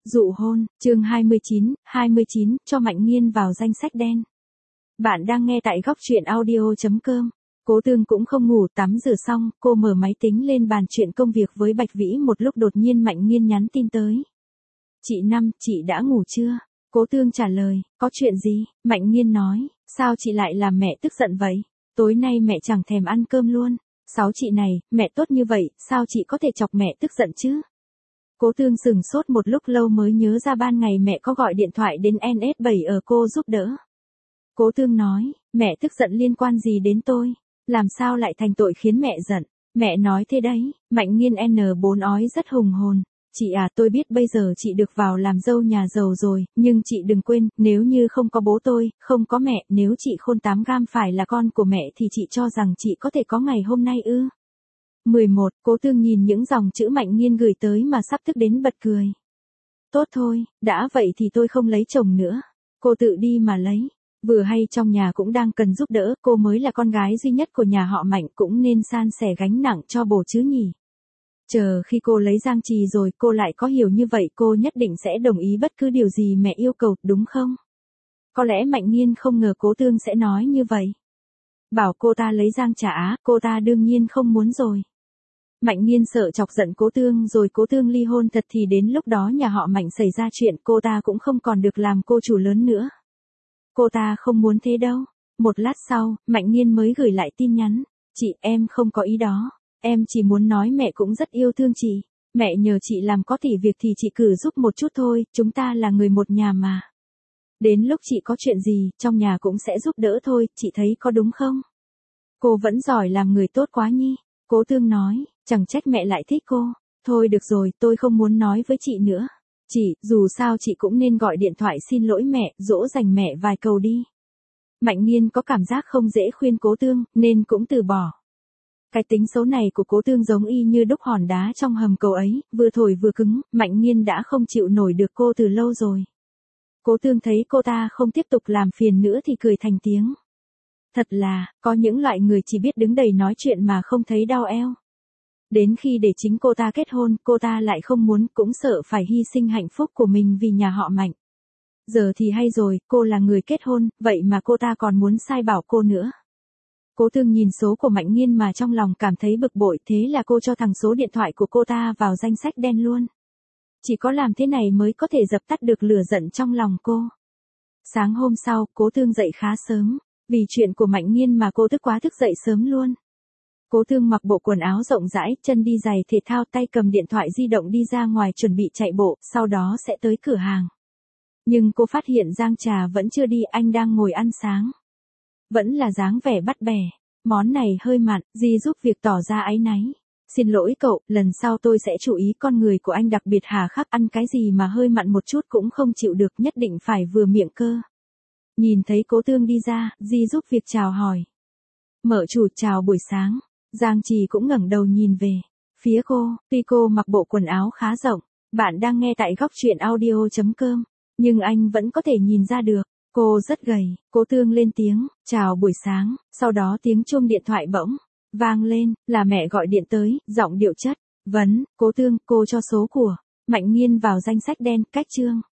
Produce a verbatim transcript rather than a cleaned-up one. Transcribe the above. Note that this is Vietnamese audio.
Dụ hôn, chương hai mươi chín, hai mươi chín, cho Mạnh Nghiên vào danh sách đen. Bạn đang nghe tại góc truyện audio chấm com. Cố Tương cũng không ngủ, tắm rửa xong, cô mở máy tính lên bàn chuyện công việc với Bạch Vĩ, một lúc đột nhiên Mạnh Nghiên nhắn tin tới. Chị Năm, chị đã ngủ chưa? Cố Tương trả lời, có chuyện gì? Mạnh Nghiên nói, sao chị lại làm mẹ tức giận vậy? Tối nay mẹ chẳng thèm ăn cơm luôn. Sáu chị này, mẹ tốt như vậy, sao chị có thể chọc mẹ tức giận chứ? Cố Tương sừng sốt một lúc lâu mới nhớ ra ban ngày mẹ có gọi điện thoại đến en ét bảy ở cô giúp đỡ. Cố Tương nói, mẹ tức giận liên quan gì đến tôi? Làm sao lại thành tội khiến mẹ giận? Mẹ nói thế đấy. Mạnh Nghiên en bốn ói rất hùng hồn. Chị à, tôi biết bây giờ chị được vào làm dâu nhà giàu rồi, nhưng chị đừng quên, nếu như không có bố tôi, không có mẹ, nếu chị Khôn tám gam phải là con của mẹ thì chị cho rằng chị có thể có ngày hôm nay ư? mười một, Cố Tương nhìn những dòng chữ Mạnh Nghiên gửi tới mà sắp tức đến bật cười. Tốt thôi, đã vậy thì tôi không lấy chồng nữa. Cô tự đi mà lấy. Vừa hay trong nhà cũng đang cần giúp đỡ, cô mới là con gái duy nhất của nhà họ Mạnh, cũng nên san sẻ gánh nặng cho bồ chứ nhỉ. Chờ khi cô lấy Giang Trì rồi cô lại có hiểu như vậy, cô nhất định sẽ đồng ý bất cứ điều gì mẹ yêu cầu, đúng không? Có lẽ Mạnh Nghiên không ngờ Cố Tương sẽ nói như vậy. Bảo cô ta lấy Giang Trà Á, cô ta đương nhiên không muốn rồi. Mạnh Nghiên sợ chọc giận Cố Tương rồi Cố Tương ly hôn thật thì đến lúc đó nhà họ Mạnh xảy ra chuyện, cô ta cũng không còn được làm cô chủ lớn nữa. Cô ta không muốn thế đâu. Một lát sau, Mạnh Nghiên mới gửi lại tin nhắn. Chị, em không có ý đó. Em chỉ muốn nói mẹ cũng rất yêu thương chị. Mẹ nhờ chị làm có tỷ việc thì chị cử giúp một chút thôi, chúng ta là người một nhà mà. Đến lúc chị có chuyện gì, trong nhà cũng sẽ giúp đỡ thôi, chị thấy có đúng không? Cô vẫn giỏi làm người tốt quá nhi. Cố Tương nói, chẳng trách mẹ lại thích cô. Thôi được rồi, tôi không muốn nói với chị nữa. Chị, dù sao chị cũng nên gọi điện thoại xin lỗi mẹ, dỗ dành mẹ vài câu đi. Mạnh Nghiên có cảm giác không dễ khuyên Cố Tương, nên cũng từ bỏ. Cái tính xấu này của Cố Tương giống y như đúc hòn đá trong hầm cầu ấy, vừa thổi vừa cứng, Mạnh Nghiên đã không chịu nổi được cô từ lâu rồi. Cố Tương thấy cô ta không tiếp tục làm phiền nữa thì cười thành tiếng. Thật là, có những loại người chỉ biết đứng đầy nói chuyện mà không thấy đau eo. Đến khi để chính cô ta kết hôn, cô ta lại không muốn, cũng sợ phải hy sinh hạnh phúc của mình vì nhà họ Mạnh. Giờ thì hay rồi, cô là người kết hôn, vậy mà cô ta còn muốn sai bảo cô nữa. Cố Tương nhìn số của Mạnh Nghiên mà trong lòng cảm thấy bực bội, thế là cô cho thằng số điện thoại của cô ta vào danh sách đen luôn. Chỉ có làm thế này mới có thể dập tắt được lửa giận trong lòng cô. Sáng hôm sau, Cố Tương dậy khá sớm. Vì chuyện của Mạnh Nghiên mà cô tức quá thức dậy sớm luôn. Cố Tương mặc bộ quần áo rộng rãi, chân đi giày thể thao, tay cầm điện thoại di động đi ra ngoài chuẩn bị chạy bộ, sau đó sẽ tới cửa hàng. Nhưng cô phát hiện Giang Trà vẫn chưa đi, anh đang ngồi ăn sáng. Vẫn là dáng vẻ bắt bẻ. Món này hơi mặn, Di giúp việc tỏ ra áy náy. Xin lỗi cậu, lần sau tôi sẽ chú ý, con người của anh đặc biệt hà khắc, ăn cái gì mà hơi mặn một chút cũng không chịu được, nhất định phải vừa miệng cơ. Nhìn thấy Cố Tương đi ra, Di giúp việc chào hỏi. Mở chủ chào buổi sáng. Giang Trì cũng ngẩng đầu nhìn về phía cô, tuy cô mặc bộ quần áo khá rộng. Bạn đang nghe tại góc truyện audio chấm com, nhưng anh vẫn có thể nhìn ra được, cô rất gầy. Cố Tương lên tiếng, chào buổi sáng, sau đó tiếng chuông điện thoại bỗng vang lên, là mẹ gọi điện tới, giọng điệu chất vấn. Cố Tương, cô cho số của Mạnh Nghiên vào danh sách đen, cách chương.